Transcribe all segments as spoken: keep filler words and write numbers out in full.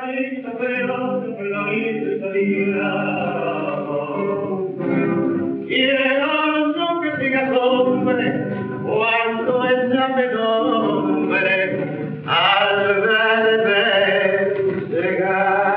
caminito feroz, florido y soleado. Quiero yo que sigas hombre, cuando ella me nombre, al verme llegar.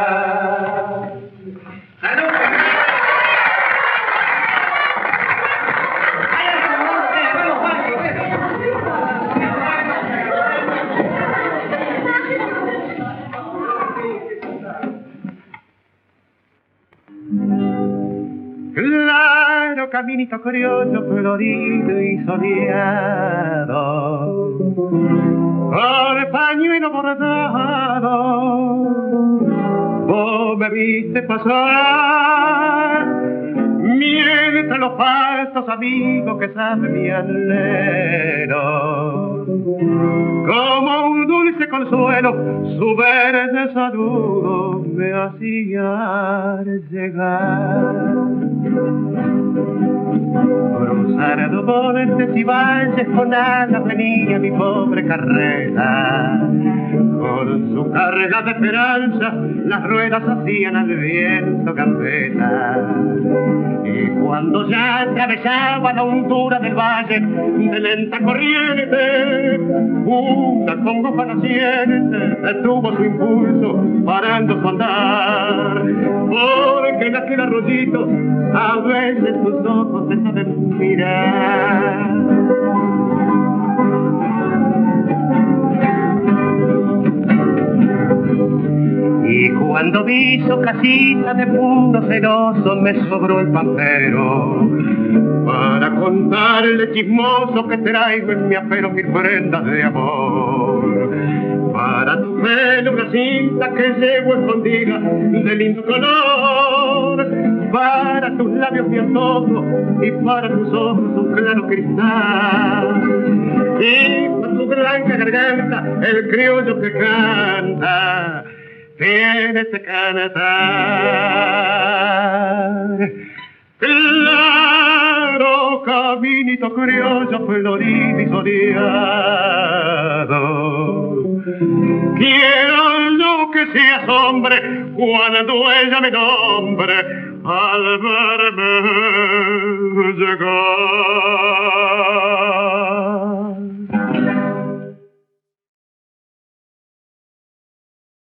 Claro, caminito criollo, florido y soleado, con pañuelo bordado, vos me viste pasar, mientras los falsos amigos que saben mi anhelo, como un dulce consuelo, su verde saludo me hacía llegar. Cruzar dos montes y valles con alas venía mi pobre carreta, con su carga de esperanza las ruedas hacían al viento gambeta. Y cuando ya atravesaba la hondura del valle de lenta corriente, una congoja naciente detuvo su impulso parando su andar, porque en aquel arroyito a veces tus ojos te saben mirar. Y cuando vi su casita de punto celoso me sobró el pampero para contarle chismoso que traigo en mi apero mil prendas de amor. Para tu pelo una cinta que llevo escondida de lindo color, para tus labios mi antojo y para tus ojos un claro cristal, y para tu blanca garganta el criollo que canta tienes que cantar. Claro, caminito criollo, florido y soleado, quiero yo que seas hombre cuando ella me nombre, al verme llegar.